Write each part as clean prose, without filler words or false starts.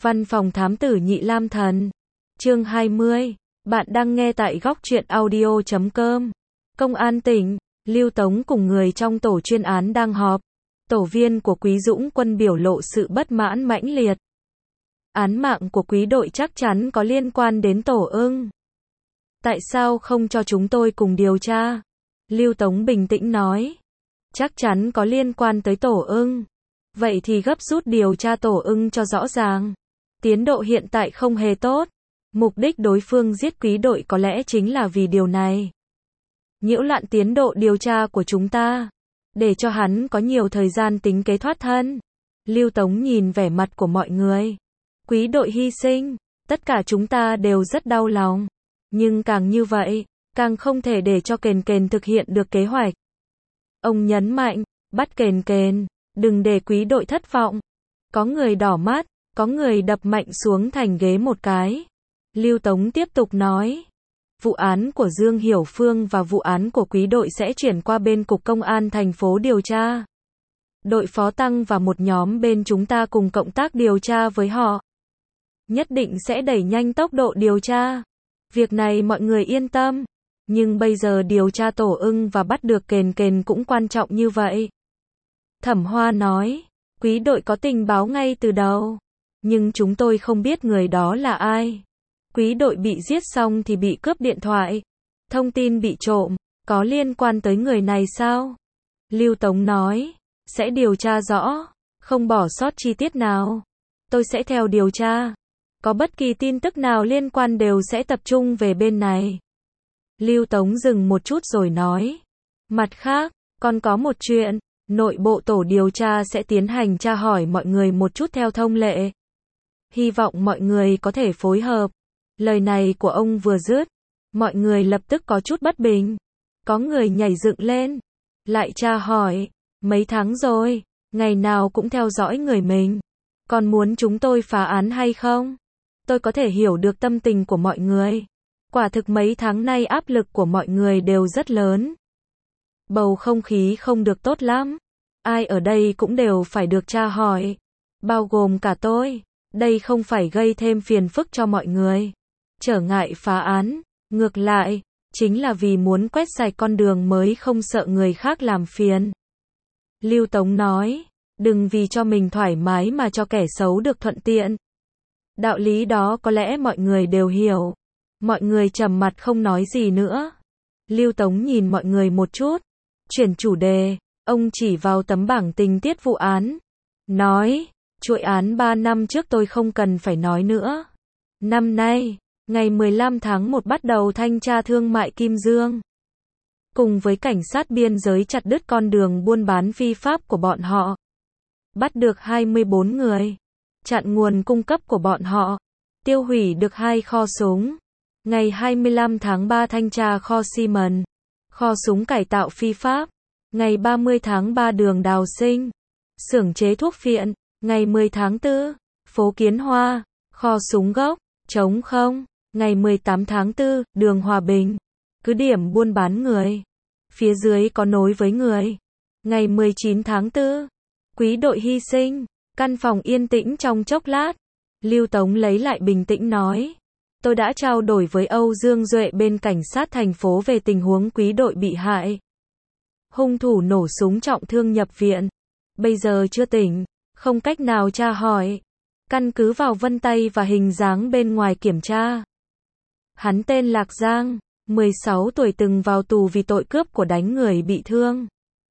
Văn phòng thám tử Nhị Lam Thần. Chương 20. Bạn đang nghe tại góc truyện audio.com. Công an tỉnh, Lưu Tống cùng người trong tổ chuyên án đang họp. Tổ viên của Quý Dũng Quân biểu lộ sự bất mãn mãnh liệt. Án mạng của Quý đội chắc chắn có liên quan đến Tổ Ưng. Tại sao không cho chúng tôi cùng điều tra? Lưu Tống bình tĩnh nói. Chắc chắn có liên quan tới Tổ Ưng. Vậy thì gấp rút điều tra Tổ Ưng cho rõ ràng. Tiến độ hiện tại không hề tốt. Mục đích đối phương giết Quý đội có lẽ chính là vì điều này. Nhiễu loạn tiến độ điều tra của chúng ta. Để cho hắn có nhiều thời gian tính kế thoát thân. Lưu Tống nhìn vẻ mặt của mọi người. Quý đội hy sinh. Tất cả chúng ta đều rất đau lòng. Nhưng càng như vậy, càng không thể để cho Kền Kền thực hiện được kế hoạch. Ông nhấn mạnh, bắt Kền Kền, đừng để Quý đội thất vọng. Có người đỏ mắt, có người đập mạnh xuống thành ghế một cái. Lưu Tống tiếp tục nói, vụ án của Dương Hiểu Phương và vụ án của Quý đội sẽ chuyển qua bên Cục Công an thành phố điều tra. Đội Phó Tăng và một nhóm bên chúng ta cùng cộng tác điều tra với họ. Nhất định sẽ đẩy nhanh tốc độ điều tra. Việc này mọi người yên tâm. Nhưng bây giờ điều tra Tổ Ưng và bắt được Kền Kền cũng quan trọng như vậy. Thẩm Hoa nói, Quý đội có tình báo ngay từ đầu. Nhưng chúng tôi không biết người đó là ai. Quý đội bị giết xong thì bị cướp điện thoại. Thông tin bị trộm, có liên quan tới người này sao? Lưu Tống nói, sẽ điều tra rõ, không bỏ sót chi tiết nào. Tôi sẽ theo điều tra. Có bất kỳ tin tức nào liên quan đều sẽ tập trung về bên này. Lưu Tống dừng một chút rồi nói. Mặt khác, còn có một chuyện, nội bộ tổ điều tra sẽ tiến hành tra hỏi mọi người một chút theo thông lệ. Hy vọng mọi người có thể phối hợp. Lời này của ông vừa dứt, mọi người lập tức có chút bất bình. Có người nhảy dựng lên, lại tra hỏi, mấy tháng rồi, ngày nào cũng theo dõi người mình. Còn muốn chúng tôi phá án hay không? Tôi có thể hiểu được tâm tình của mọi người. Quả thực mấy tháng nay áp lực của mọi người đều rất lớn. Bầu không khí không được tốt lắm. Ai ở đây cũng đều phải được tra hỏi. Bao gồm cả tôi. Đây không phải gây thêm phiền phức cho mọi người. Trở ngại phá án. Ngược lại, chính là vì muốn quét sạch con đường mới không sợ người khác làm phiền. Lưu Tống nói, đừng vì cho mình thoải mái mà cho kẻ xấu được thuận tiện. Đạo lý đó có lẽ mọi người đều hiểu. Mọi người trầm mặt không nói gì nữa. Lưu Tống nhìn mọi người một chút. Chuyển chủ đề, ông chỉ vào tấm bảng tình tiết vụ án. Nói, chuỗi án 3 năm trước tôi không cần phải nói nữa. Năm nay, ngày 15 tháng 1 bắt đầu thanh tra thương mại Kim Dương. Cùng với cảnh sát biên giới chặt đứt con đường buôn bán phi pháp của bọn họ. Bắt được 24 người. Chặn nguồn cung cấp của bọn họ. Tiêu hủy được 2 kho súng. Ngày 25 tháng 3 thanh tra kho xi mần. Kho súng cải tạo phi pháp. Ngày 30 tháng 3 đường Đào Sinh. Xưởng chế thuốc phiện. Ngày 10 tháng 4, phố Kiến Hoa. Kho súng gốc, trống không. Ngày 18 tháng 4, đường Hòa Bình. Cứ điểm buôn bán người. Phía dưới có nối với người. Ngày 19 tháng 4, Quý đội hy sinh. Căn phòng yên tĩnh trong chốc lát. Lưu Tống lấy lại bình tĩnh nói. Tôi đã trao đổi với Âu Dương Duệ bên cảnh sát thành phố về tình huống Quý đội bị hại. Hung thủ nổ súng trọng thương nhập viện. Bây giờ chưa tỉnh, không cách nào tra hỏi. Căn cứ vào vân tay và hình dáng bên ngoài kiểm tra. Hắn tên Lạc Giang, 16 tuổi từng vào tù vì tội cướp của đánh người bị thương.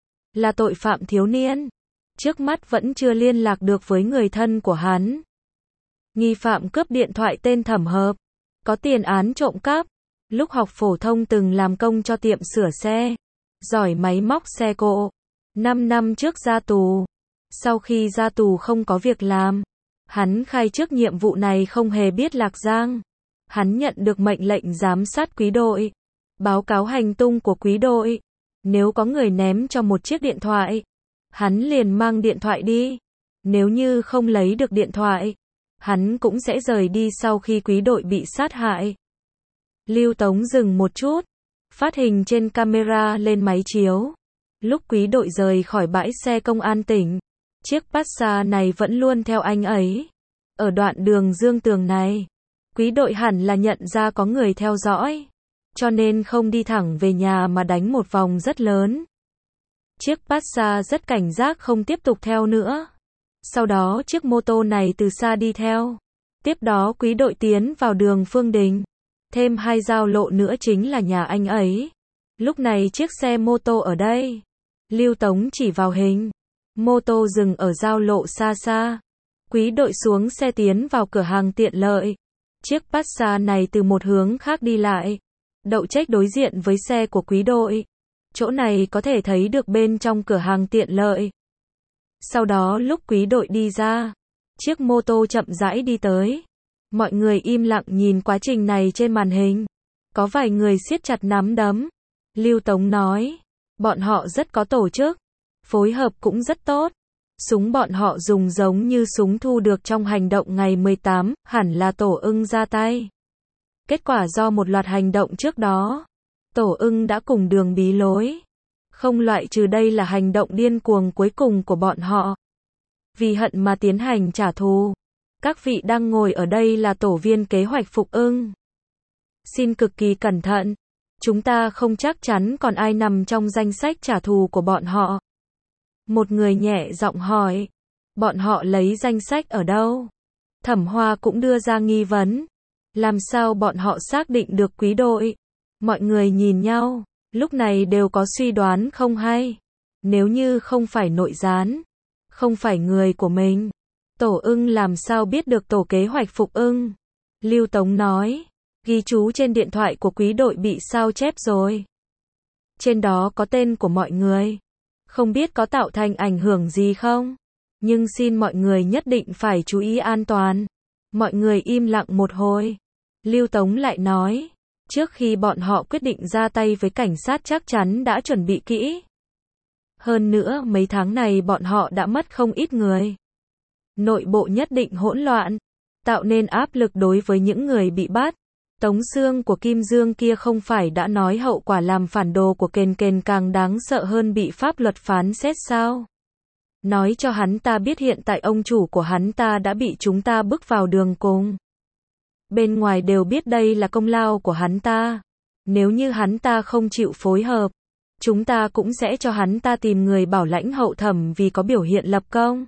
Là tội phạm thiếu niên. Trước mắt vẫn chưa liên lạc được với người thân của hắn. Nghi phạm cướp điện thoại tên Thẩm Hợp. Có tiền án trộm cắp. Lúc học phổ thông từng làm công cho tiệm sửa xe. Giỏi máy móc xe cộ. 5 năm trước ra tù. Sau khi ra tù không có việc làm. Hắn khai trước nhiệm vụ này không hề biết Lạc Giang. Hắn nhận được mệnh lệnh giám sát Quý đội. Báo cáo hành tung của Quý đội. Nếu có người ném cho một chiếc điện thoại. Hắn liền mang điện thoại đi. Nếu như không lấy được điện thoại. Hắn cũng sẽ rời đi sau khi Quý đội bị sát hại. Lưu Tống dừng một chút. Phát hình trên camera lên máy chiếu. Lúc Quý đội rời khỏi bãi xe công an tỉnh. Chiếc Passat này vẫn luôn theo anh ấy. Ở đoạn đường Dương Tường này, quý đội hẳn là nhận ra có người theo dõi, cho nên không đi thẳng về nhà mà đánh một vòng rất lớn. Chiếc Passat rất cảnh giác không tiếp tục theo nữa. Sau đó chiếc mô tô này từ xa đi theo. Tiếp đó quý đội tiến vào đường Phương Đình. Thêm 2 giao lộ nữa chính là nhà anh ấy. Lúc này chiếc xe mô tô ở đây. Lưu Tống chỉ vào hình. Mô tô dừng ở giao lộ xa xa. Quý đội xuống xe tiến vào cửa hàng tiện lợi. Chiếc Passat này từ một hướng khác đi lại. Đậu trách đối diện với xe của quý đội. Chỗ này có thể thấy được bên trong cửa hàng tiện lợi. Sau đó lúc quý đội đi ra, chiếc mô tô chậm rãi đi tới. Mọi người im lặng nhìn quá trình này trên màn hình. Có vài người siết chặt nắm đấm. Lưu Tống nói, bọn họ rất có tổ chức, phối hợp cũng rất tốt. Súng bọn họ dùng giống như súng thu được trong hành động ngày 18, hẳn là Tổ Ưng ra tay. Kết quả do một loạt hành động trước đó, Tổ Ưng đã cùng Đường bí lối. Không loại trừ đây là hành động điên cuồng cuối cùng của bọn họ. Vì hận mà tiến hành trả thù. Các vị đang ngồi ở đây là tổ viên kế hoạch Phục Ưng. Xin cực kỳ cẩn thận. Chúng ta không chắc chắn còn ai nằm trong danh sách trả thù của bọn họ. Một người nhẹ giọng hỏi. Bọn họ lấy danh sách ở đâu? Thẩm Hoa cũng đưa ra nghi vấn. Làm sao bọn họ xác định được quý đội? Mọi người nhìn nhau. Lúc này đều có suy đoán không hay. Nếu như không phải nội gián, không phải người của mình, Tổ Ưng làm sao biết được tổ kế hoạch Phục Ưng? Lưu Tống nói, ghi chú trên điện thoại của quý đội bị sao chép rồi. Trên đó có tên của mọi người. Không biết có tạo thành ảnh hưởng gì không? Nhưng xin mọi người nhất định phải chú ý an toàn. Mọi người im lặng một hồi. Lưu Tống lại nói, trước khi bọn họ quyết định ra tay với cảnh sát chắc chắn đã chuẩn bị kỹ. Hơn nữa mấy tháng này bọn họ đã mất không ít người. Nội bộ nhất định hỗn loạn, tạo nên áp lực đối với những người bị bắt. Tống xương của Kim Dương kia không phải đã nói hậu quả làm phản đồ của Kền Kền càng đáng sợ hơn bị pháp luật phán xét sao? Nói cho hắn ta biết hiện tại ông chủ của hắn ta đã bị chúng ta bước vào đường cùng. Bên ngoài đều biết đây là công lao của hắn ta. Nếu như hắn ta không chịu phối hợp, chúng ta cũng sẽ cho hắn ta tìm người bảo lãnh hậu thẩm vì có biểu hiện lập công.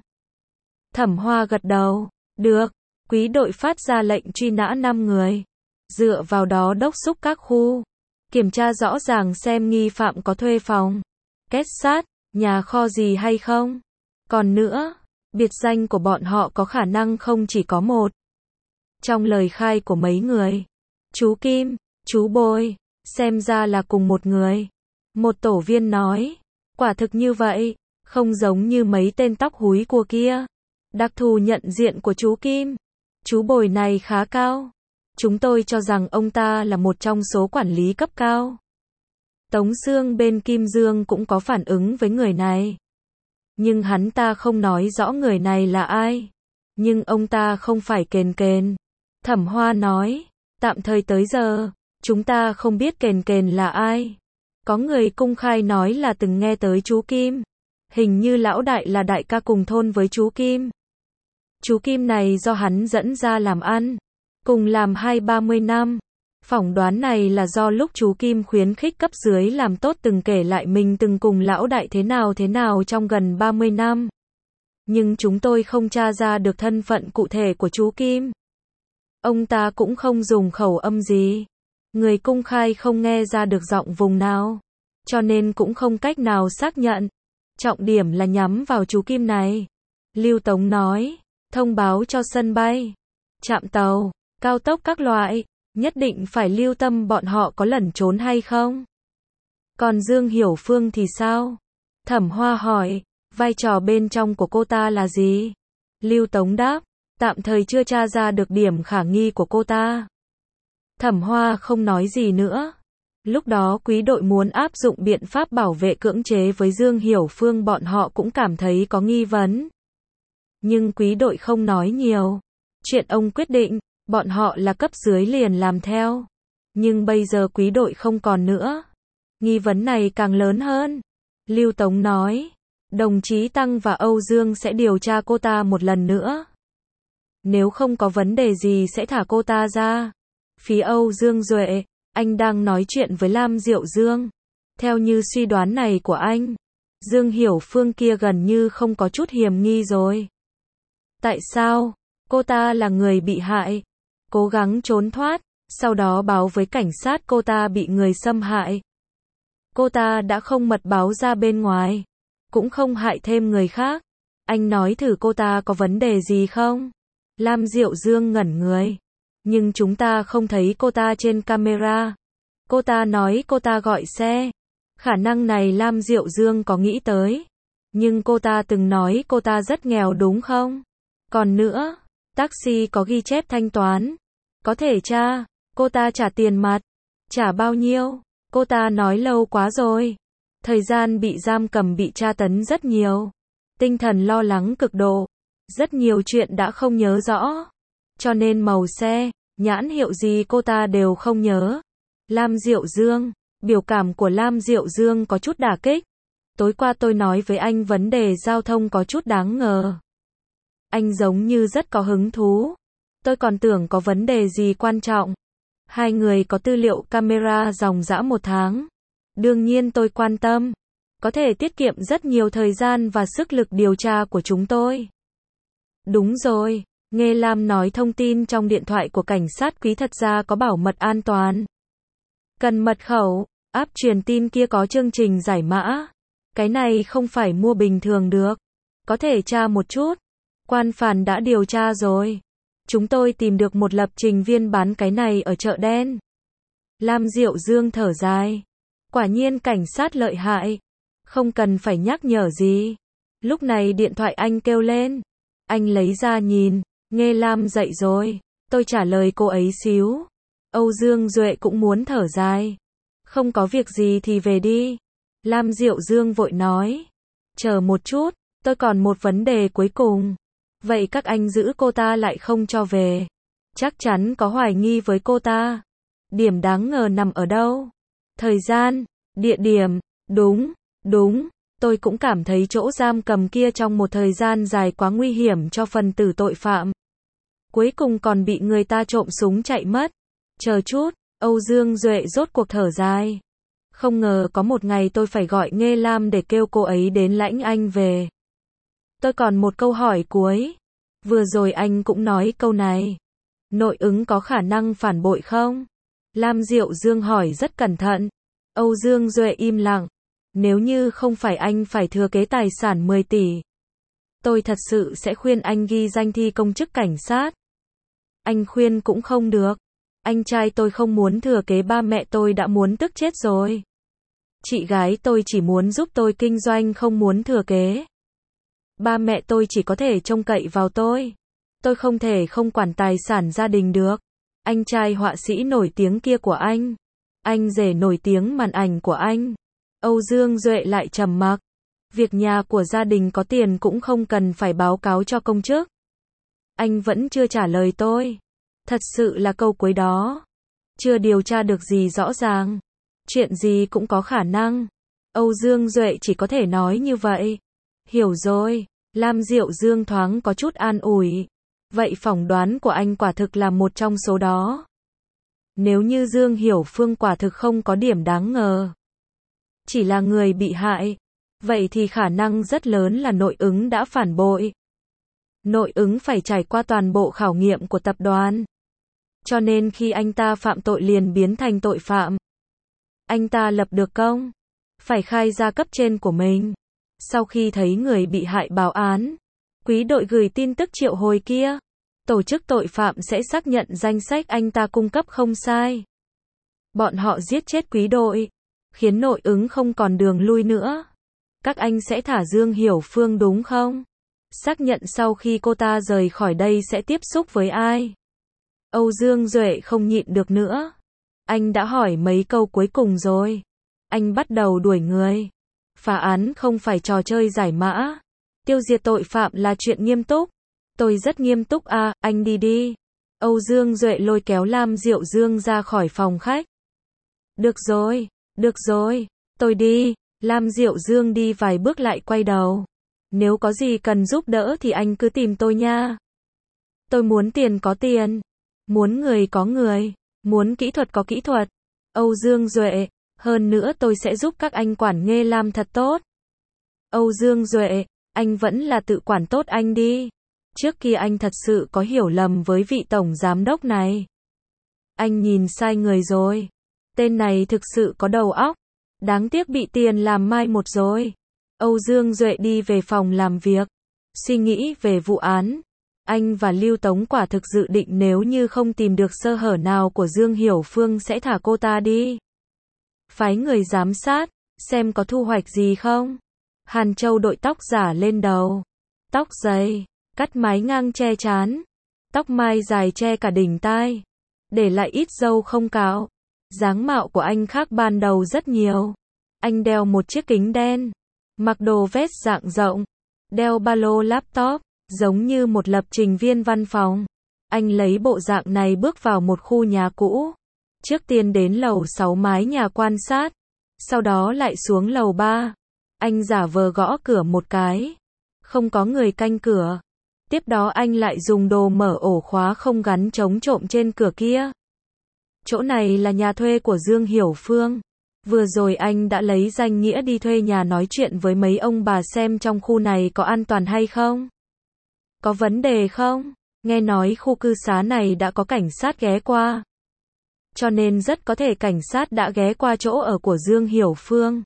Thẩm Hoa gật đầu. Được. Quý đội phát ra lệnh truy nã 5 người. Dựa vào đó đốc thúc các khu. Kiểm tra rõ ràng xem nghi phạm có thuê phòng, kết sát, nhà kho gì hay không. Còn nữa, biệt danh của bọn họ có khả năng không chỉ có một. Trong lời khai của mấy người, chú Kim, chú Bôi, xem ra là cùng một người. Một tổ viên nói, quả thực như vậy, không giống như mấy tên tóc húi cua kia. Đặc thù nhận diện của chú Kim, chú Bồi này khá cao. Chúng tôi cho rằng ông ta là một trong số quản lý cấp cao. Tống Xương bên Kim Dương cũng có phản ứng với người này. Nhưng hắn ta không nói rõ người này là ai. Nhưng ông ta không phải Kền Kền. Thẩm Hoa nói, tạm thời tới giờ, chúng ta không biết Kền Kền là ai. Có người công khai nói là từng nghe tới chú Kim. Hình như lão đại là đại ca cùng thôn với chú Kim. Chú Kim này do hắn dẫn ra làm ăn, cùng làm 20-30 năm. Phỏng đoán này là do lúc chú Kim khuyến khích cấp dưới làm tốt từng kể lại mình từng cùng lão đại thế nào trong gần 30 năm. Nhưng chúng tôi không tra ra được thân phận cụ thể của chú Kim. Ông ta cũng không dùng khẩu âm gì. Người công khai không nghe ra được giọng vùng nào. Cho nên cũng không cách nào xác nhận. Trọng điểm là nhắm vào chú Kim này. Lưu Tống nói, thông báo cho sân bay, trạm tàu, cao tốc các loại, nhất định phải lưu tâm bọn họ có lẩn trốn hay không. Còn Dương Hiểu Phương thì sao? Thẩm Hoa hỏi, vai trò bên trong của cô ta là gì? Lưu Tống đáp, tạm thời chưa tra ra được điểm khả nghi của cô ta. Thẩm Hoa không nói gì nữa. Lúc đó quý đội muốn áp dụng biện pháp bảo vệ cưỡng chế với Dương Hiểu Phương, bọn họ cũng cảm thấy có nghi vấn. Nhưng quý đội không nói nhiều. Chuyện ông quyết định, bọn họ là cấp dưới liền làm theo. Nhưng bây giờ quý đội không còn nữa. Nghi vấn này càng lớn hơn. Lưu Tống nói, đồng chí Tăng và Âu Dương sẽ điều tra cô ta một lần nữa. Nếu không có vấn đề gì sẽ thả cô ta ra. Phía Âu Dương Duệ, anh đang nói chuyện với Lam Diệu Dương. Theo như suy đoán này của anh, Dương Hiểu Phương kia gần như không có chút hiểm nghi rồi. Tại sao? Cô ta là người bị hại, cố gắng trốn thoát, sau đó báo với cảnh sát cô ta bị người xâm hại. Cô ta đã không mật báo ra bên ngoài, cũng không hại thêm người khác. Anh nói thử cô ta có vấn đề gì không? Lam Diệu Dương ngẩn người. Nhưng chúng ta không thấy cô ta trên camera. Cô ta nói cô ta gọi xe. Khả năng này Lam Diệu Dương có nghĩ tới. Nhưng cô ta từng nói cô ta rất nghèo đúng không? Còn nữa, taxi có ghi chép thanh toán. Có thể tra, cô ta trả tiền mặt. Trả bao nhiêu? Cô ta nói lâu quá rồi. Thời gian bị giam cầm bị tra tấn rất nhiều. Tinh thần lo lắng cực độ. Rất nhiều chuyện đã không nhớ rõ. Cho nên màu xe, nhãn hiệu gì cô ta đều không nhớ. Lam Diệu Dương, biểu cảm của Lam Diệu Dương có chút đả kích. Tối qua tôi nói với anh vấn đề giao thông có chút đáng ngờ. Anh giống như rất có hứng thú. Tôi còn tưởng có vấn đề gì quan trọng. Hai người có tư liệu camera dòng dã 1 tháng. Đương nhiên tôi quan tâm. Có thể tiết kiệm rất nhiều thời gian và sức lực điều tra của chúng tôi. Đúng rồi, nghe Lam nói thông tin trong điện thoại của cảnh sát quý thật ra có bảo mật an toàn. Cần mật khẩu, app truyền tin kia có chương trình giải mã. Cái này không phải mua bình thường được. Có thể tra một chút. Quan phản đã điều tra rồi. Chúng tôi tìm được một lập trình viên bán cái này ở chợ đen. Lam Diệu Dương thở dài. Quả nhiên cảnh sát lợi hại. Không cần phải nhắc nhở gì. Lúc này điện thoại anh kêu lên. Anh lấy ra nhìn. Nghe Lam dậy rồi. Tôi trả lời cô ấy xíu. Âu Dương Duệ cũng muốn thở dài. Không có việc gì thì về đi. Lam Diệu Dương vội nói. Chờ một chút, tôi còn một vấn đề cuối cùng. Vậy các anh giữ cô ta lại không cho về. Chắc chắn có hoài nghi với cô ta. Điểm đáng ngờ nằm ở đâu? Thời gian, địa điểm, đúng. Tôi cũng cảm thấy chỗ giam cầm kia trong một thời gian dài quá nguy hiểm cho phần tử tội phạm. Cuối cùng còn bị người ta trộm súng chạy mất. Chờ chút, Âu Dương Duệ rốt cuộc thở dài. Không ngờ có một ngày tôi phải gọi Nghê Lam để kêu cô ấy đến lãnh anh về. Tôi còn một câu hỏi cuối. Vừa rồi anh cũng nói câu này. Nội ứng có khả năng phản bội không? Lam Diệu Dương hỏi rất cẩn thận. Âu Dương Duệ im lặng. Nếu như không phải anh phải thừa kế tài sản 10 tỷ. Tôi thật sự sẽ khuyên anh ghi danh thi công chức cảnh sát. Anh khuyên cũng không được. Anh trai tôi không muốn thừa kế, ba mẹ tôi đã muốn tức chết rồi. Chị gái tôi chỉ muốn giúp tôi kinh doanh, không muốn thừa kế. Ba mẹ tôi chỉ có thể trông cậy vào tôi. Tôi không thể không quản tài sản gia đình được. Anh trai họa sĩ nổi tiếng kia của anh rể nổi tiếng màn ảnh của anh. Âu Dương Duệ lại trầm mặc. Việc nhà của gia đình có tiền cũng không cần phải báo cáo cho công chức. Anh vẫn chưa trả lời tôi. Thật sự là câu cuối đó. Chưa điều tra được gì rõ ràng. Chuyện gì cũng có khả năng. Âu Dương Duệ chỉ có thể nói như vậy. Hiểu rồi. Lam Diệu Dương thoáng có chút an ủi. Vậy phỏng đoán của anh quả thực là một trong số đó. Nếu như Dương Hiểu Phương quả thực không có điểm đáng ngờ, chỉ là người bị hại, vậy thì khả năng rất lớn là nội ứng đã phản bội. Nội ứng phải trải qua toàn bộ khảo nghiệm của tập đoàn. Cho nên khi anh ta phạm tội liền biến thành tội phạm. Anh ta lập được công, phải khai ra cấp trên của mình. Sau khi thấy người bị hại báo án, quý đội gửi tin tức triệu hồi kia, tổ chức tội phạm sẽ xác nhận danh sách anh ta cung cấp không sai. Bọn họ giết chết quý đội, khiến nội ứng không còn đường lui nữa. Các anh sẽ thả Dương Hiểu Phương đúng không? Xác nhận sau khi cô ta rời khỏi đây sẽ tiếp xúc với ai? Âu Dương Duệ không nhịn được nữa. Anh đã hỏi mấy câu cuối cùng rồi. Anh bắt đầu đuổi người. Phá án không phải trò chơi giải mã. Tiêu diệt tội phạm là chuyện nghiêm túc. Tôi rất nghiêm túc à, anh đi đi. Âu Dương Duệ lôi kéo Lam Diệu Dương ra khỏi phòng khách. Được rồi, tôi đi. Lam Diệu Dương đi vài bước lại quay đầu. Nếu có gì cần giúp đỡ thì anh cứ tìm tôi nha. Tôi muốn tiền có tiền, muốn người có người, muốn kỹ thuật có kỹ thuật. Âu Dương Duệ, hơn nữa tôi sẽ giúp các anh quản Nghê Lam thật tốt. Âu Dương Duệ, anh vẫn là tự quản tốt anh đi. Trước kia anh thật sự có hiểu lầm với vị tổng giám đốc này. Anh nhìn sai người rồi. Tên này thực sự có đầu óc. Đáng tiếc bị tiền làm mai một rồi. Âu Dương Duệ đi về phòng làm việc. Suy nghĩ về vụ án. Anh và Lưu Tống quả thực dự định nếu như không tìm được sơ hở nào của Dương Hiểu Phương sẽ thả cô ta đi. Phái người giám sát, xem có thu hoạch gì không. Hàn Châu đội tóc giả lên đầu. Tóc dày, cắt mái ngang che trán. Tóc mai dài che cả đỉnh tai. Để lại ít râu không cạo. Dáng mạo của anh khác ban đầu rất nhiều. Anh đeo một chiếc kính đen. Mặc đồ vest dạng rộng. Đeo ba lô laptop, giống như một lập trình viên văn phòng. Anh lấy bộ dạng này bước vào một khu nhà cũ. Trước tiên đến lầu 6 mái nhà quan sát. Sau đó lại xuống lầu 3. Anh giả vờ gõ cửa một cái. Không có người canh cửa. Tiếp đó anh lại dùng đồ mở ổ khóa không gắn chống trộm trên cửa kia. Chỗ này là nhà thuê của Dương Hiểu Phương. Vừa rồi anh đã lấy danh nghĩa đi thuê nhà nói chuyện với mấy ông bà xem trong khu này có an toàn hay không. Có vấn đề không? Nghe nói khu cư xá này đã có cảnh sát ghé qua. Cho nên rất có thể cảnh sát đã ghé qua chỗ ở của Dương Hiểu Phương.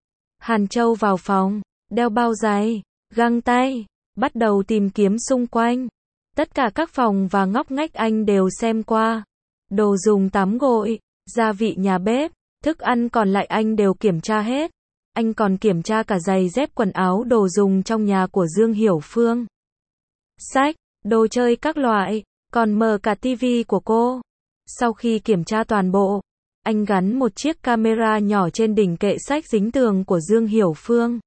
Hàn Châu vào phòng, đeo bao giày, găng tay, bắt đầu tìm kiếm xung quanh. Tất cả các phòng và ngóc ngách anh đều xem qua. Đồ dùng tắm gội, gia vị nhà bếp, thức ăn còn lại anh đều kiểm tra hết. Anh còn kiểm tra cả giày dép quần áo đồ dùng trong nhà của Dương Hiểu Phương. Sách, đồ chơi các loại, còn mở cả tivi của cô. Sau khi kiểm tra toàn bộ, anh gắn một chiếc camera nhỏ trên đỉnh kệ sách dính tường của Dương Hiểu Phương.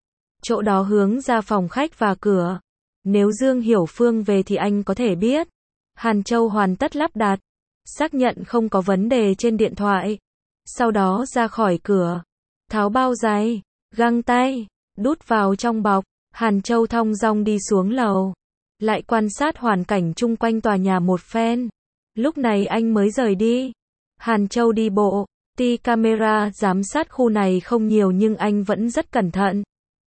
Chỗ đó hướng ra phòng khách và cửa. Nếu Dương Hiểu Phương về thì anh có thể biết. Hàn Châu hoàn tất lắp đặt, xác nhận không có vấn đề trên điện thoại. Sau đó ra khỏi cửa, tháo bao giày, găng tay, đút vào trong bọc. Hàn Châu thong dong đi xuống lầu, lại quan sát hoàn cảnh chung quanh tòa nhà một phen. Lúc này anh mới rời đi. Hàn Châu đi bộ, tuy camera giám sát khu này không nhiều nhưng anh vẫn rất cẩn thận.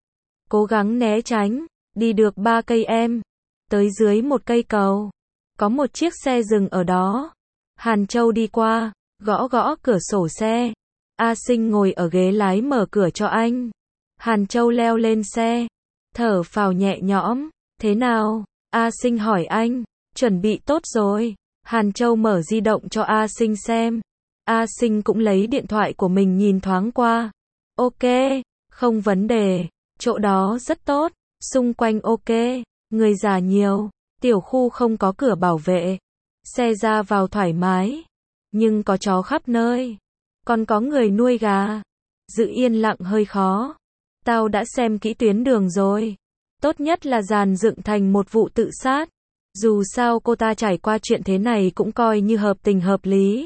Cố gắng né tránh, đi được 3 cây em. Tới dưới một cây cầu, có một chiếc xe dừng ở đó. Hàn Châu đi qua, gõ gõ cửa sổ xe. A Sinh ngồi ở ghế lái mở cửa cho anh. Hàn Châu leo lên xe, thở phào nhẹ nhõm. Thế nào? A Sinh hỏi anh. Chuẩn bị tốt rồi. Hàn Châu mở di động cho A Sinh xem. A Sinh cũng lấy điện thoại của mình nhìn thoáng qua. Ok, không vấn đề. Chỗ đó rất tốt. Xung quanh ok. Người già nhiều. Tiểu khu không có cửa bảo vệ. Xe ra vào thoải mái. Nhưng có chó khắp nơi. Còn có người nuôi gà. Giữ yên lặng hơi khó. Tao đã xem kỹ tuyến đường rồi. Tốt nhất là dàn dựng thành một vụ tự sát. Dù sao cô ta trải qua chuyện thế này cũng coi như hợp tình hợp lý.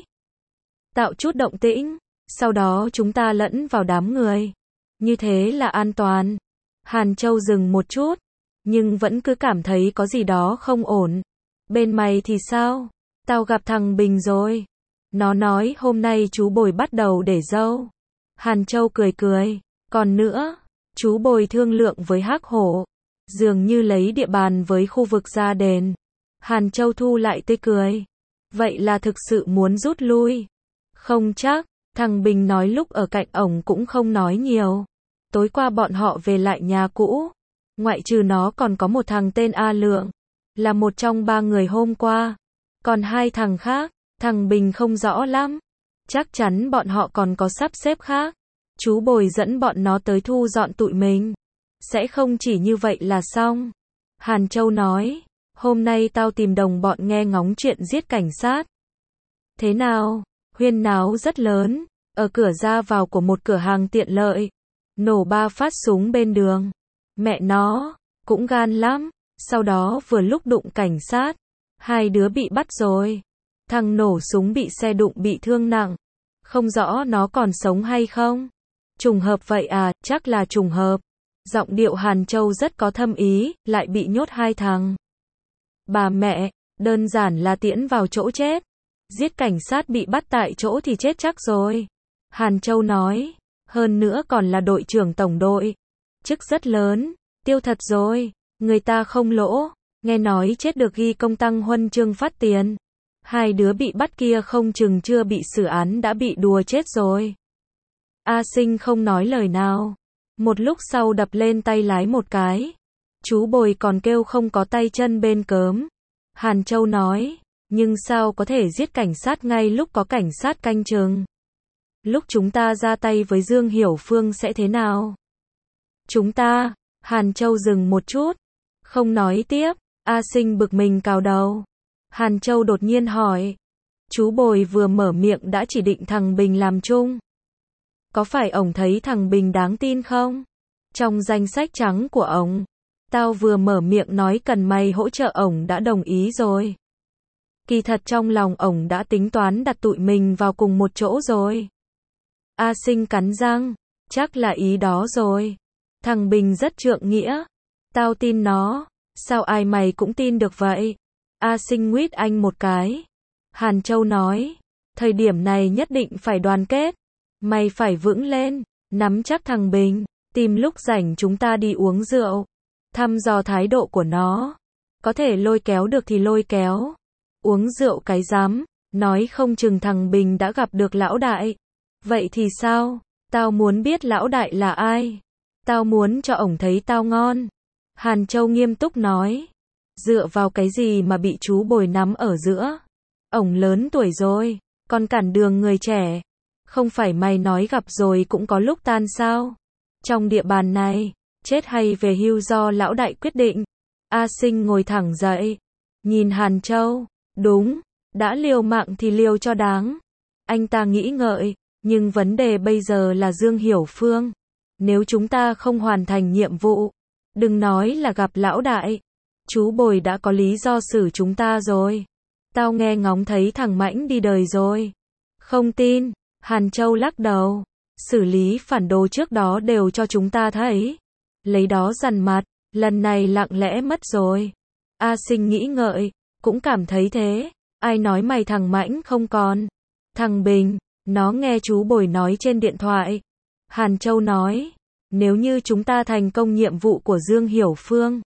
Tạo chút động tĩnh. Sau đó chúng ta lẫn vào đám người. Như thế là an toàn. Hàn Châu dừng một chút. Nhưng vẫn cứ cảm thấy có gì đó không ổn. Bên mày thì sao? Tao gặp thằng Bình rồi. Nó nói hôm nay chú Bồi bắt đầu để dâu. Hàn Châu cười cười. Còn nữa, chú Bồi thương lượng với Hắc Hổ. Dường như lấy địa bàn với khu vực Gia Đền. Hàn Châu thu lại tươi cười. Vậy là thực sự muốn rút lui. Không chắc, thằng Bình nói lúc ở cạnh ổng cũng không nói nhiều. Tối qua bọn họ về lại nhà cũ. Ngoại trừ nó còn có một thằng tên A Lượng. Là một trong 3 người hôm qua. Còn 2 thằng khác, thằng Bình không rõ lắm. Chắc chắn bọn họ còn có sắp xếp khác. Chú Bồi dẫn bọn nó tới thu dọn tụi mình. Sẽ không chỉ như vậy là xong. Hàn Châu nói, hôm nay tao tìm đồng bọn nghe ngóng chuyện giết cảnh sát. Thế nào? Huyên náo rất lớn, ở cửa ra vào của một cửa hàng tiện lợi. Nổ 3 phát súng bên đường. Mẹ nó, cũng gan lắm. Sau đó vừa lúc đụng cảnh sát. 2 đứa bị bắt rồi. Thằng nổ súng bị xe đụng bị thương nặng. Không rõ nó còn sống hay không. Trùng hợp vậy à, chắc là trùng hợp. Giọng điệu Hàn Châu rất có thâm ý, lại bị nhốt 2 thằng. Bà mẹ, Đơn giản là tiễn vào chỗ chết. Giết cảnh sát bị bắt tại chỗ thì chết chắc rồi. Hàn Châu nói. Hơn nữa còn là đội trưởng tổng đội. Chức rất lớn. Tiêu thật rồi. Người ta không lỗ. Nghe nói chết được ghi công tăng huân chương phát tiền. Hai đứa bị bắt kia không chừng chưa bị xử án đã bị đùa chết rồi. A Sinh không nói lời nào. Một lúc sau đập lên tay lái một cái. Chú Bồi còn kêu không có tay chân bên cớm. Hàn Châu nói. Nhưng sao có thể giết cảnh sát ngay lúc có cảnh sát canh chừng? Lúc chúng ta ra tay với Dương Hiểu Phương sẽ thế nào? Chúng ta, Hàn Châu dừng một chút. Không nói tiếp. A Sinh bực mình cào đầu. Hàn Châu đột nhiên hỏi. Chú Bồi vừa mở miệng đã chỉ định thằng Bình làm chung. Có phải ổng thấy thằng Bình đáng tin không? Trong danh sách trắng của ổng, tao vừa mở miệng nói cần mày hỗ trợ ổng đã đồng ý rồi. Kỳ thật trong lòng ổng đã tính toán đặt tụi mình vào cùng một chỗ rồi. A Sinh cắn răng, chắc là ý đó rồi. Thằng Bình rất trượng nghĩa. Tao tin nó, sao ai mày cũng tin được vậy? A Sinh nguyết anh một cái. Hàn Châu nói, thời điểm này nhất định phải đoàn kết. Mày phải vững lên, nắm chắc thằng Bình, tìm lúc rảnh chúng ta đi uống rượu. Thăm dò thái độ của nó. Có thể lôi kéo được thì lôi kéo. Uống rượu cái rắm, nói không chừng thằng Bình đã gặp được lão đại. Vậy thì sao? Tao muốn biết lão đại là ai. Tao muốn cho ổng thấy tao ngon. Hàn Châu nghiêm túc nói. Dựa vào cái gì mà bị chú Bồi nắm ở giữa? Ổng lớn tuổi rồi, còn cản đường người trẻ. Không phải mày nói gặp rồi cũng có lúc tan sao? Trong địa bàn này, chết hay về hưu do lão đại quyết định. A Sinh ngồi thẳng dậy, nhìn Hàn Châu. Đúng, đã liều mạng thì liều cho đáng. Anh ta nghĩ ngợi, nhưng vấn đề bây giờ là Dương Hiểu Phương. Nếu chúng ta không hoàn thành nhiệm vụ, đừng nói là gặp lão đại. Chú Bồi đã có lý do xử chúng ta rồi. Tao nghe ngóng thấy thằng Mãnh đi đời rồi. Không tin, Hàn Châu lắc đầu. Xử lý phản đồ trước đó đều cho chúng ta thấy. Lấy đó dằn mặt, lần này lặng lẽ mất rồi. A Sinh nghĩ ngợi, cũng cảm thấy thế. Ai nói mày thằng Mãnh không còn? Thằng Bình, nó nghe chú Bồi nói trên điện thoại. Hàn Châu nói, nếu như chúng ta thành công nhiệm vụ của Dương Hiểu Phương,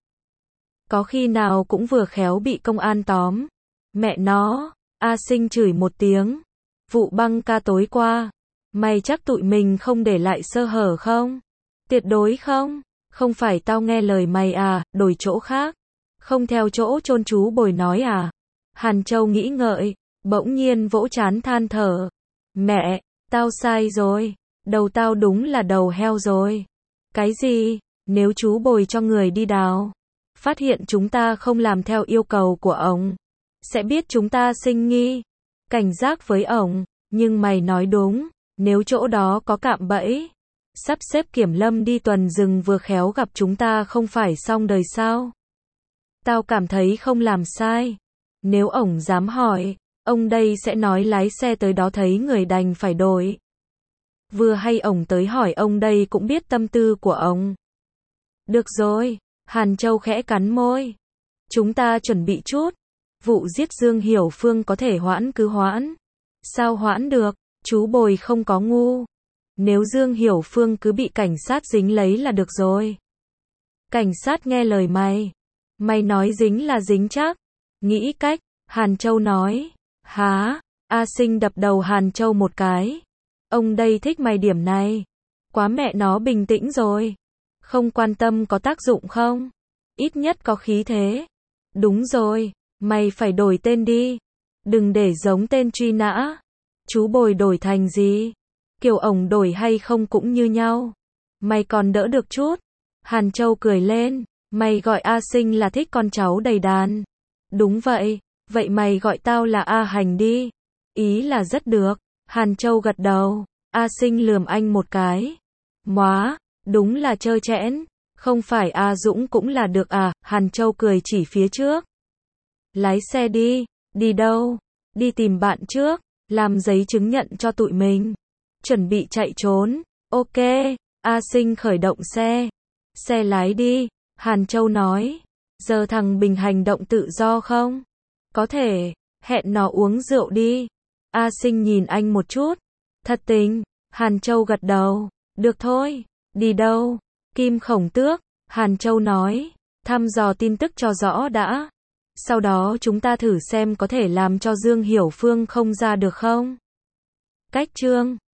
có khi nào cũng vừa khéo bị công an tóm. Mẹ nó, A Sinh chửi một tiếng. Vụ băng ca tối qua, mày chắc tụi mình không để lại sơ hở không? Tuyệt đối không. Không phải tao nghe lời mày à, đổi chỗ khác. Không theo chỗ chôn chú Bồi nói à? Hàn Châu nghĩ ngợi, bỗng nhiên vỗ trán than thở. Mẹ, tao sai rồi. Đầu tao đúng là đầu heo rồi. Cái gì? Nếu chú Bồi cho người đi đào, phát hiện chúng ta không làm theo yêu cầu của ổng, sẽ biết chúng ta sinh nghi, cảnh giác với ổng. Nhưng mày nói đúng, nếu chỗ đó có cạm bẫy, sắp xếp kiểm lâm đi tuần rừng vừa khéo gặp chúng ta không phải xong đời sao? Tao cảm thấy không làm sai. Nếu ổng dám hỏi, ông đây sẽ nói lái xe tới đó thấy người đành phải đổi. Vừa hay ổng tới hỏi ông đây cũng biết tâm tư của ổng. Được rồi, Hàn Châu khẽ cắn môi. Chúng ta chuẩn bị chút. Vụ giết Dương Hiểu Phương có thể hoãn cứ hoãn. Sao hoãn được? Chú Bồi không có ngu. Nếu Dương Hiểu Phương cứ bị cảnh sát dính lấy là được rồi. Cảnh sát nghe lời mày. Mày nói dính là dính chắc. Nghĩ cách, Hàn Châu nói. Hả? A Sinh đập đầu Hàn Châu một cái. Ông đây thích mày điểm này. Quá mẹ nó bình tĩnh rồi. Không quan tâm có tác dụng không? Ít nhất có khí thế. Đúng rồi, mày phải đổi tên đi. Đừng để giống tên truy nã. Chú Bồi đổi thành gì? Kiểu ổng đổi hay không cũng như nhau. Mày còn đỡ được chút. Hàn Châu cười lên. Mày gọi A Sinh là thích con cháu đầy đàn. Đúng vậy. Vậy mày gọi tao là A Hành đi. Ý là rất được. Hàn Châu gật đầu. A Sinh lườm anh một cái. Móa, đúng là trơ trẽn. Không phải A Dũng cũng là được à? Hàn Châu cười chỉ phía trước. Lái xe đi. Đi đâu? Đi tìm bạn trước. Làm giấy chứng nhận cho tụi mình. Chuẩn bị chạy trốn. Ok. A Sinh khởi động xe. Xe lái đi. Hàn Châu nói. Giờ thằng Bình hành động tự do không? Có thể, hẹn nó uống rượu đi. A Sinh nhìn anh một chút. Thật tình, Hàn Châu gật đầu. Được thôi, đi đâu? Kim Khổng Tước, Hàn Châu nói. Thăm dò tin tức cho rõ đã. Sau đó chúng ta thử xem có thể làm cho Dương Hiểu Phương không ra được không? Cách chương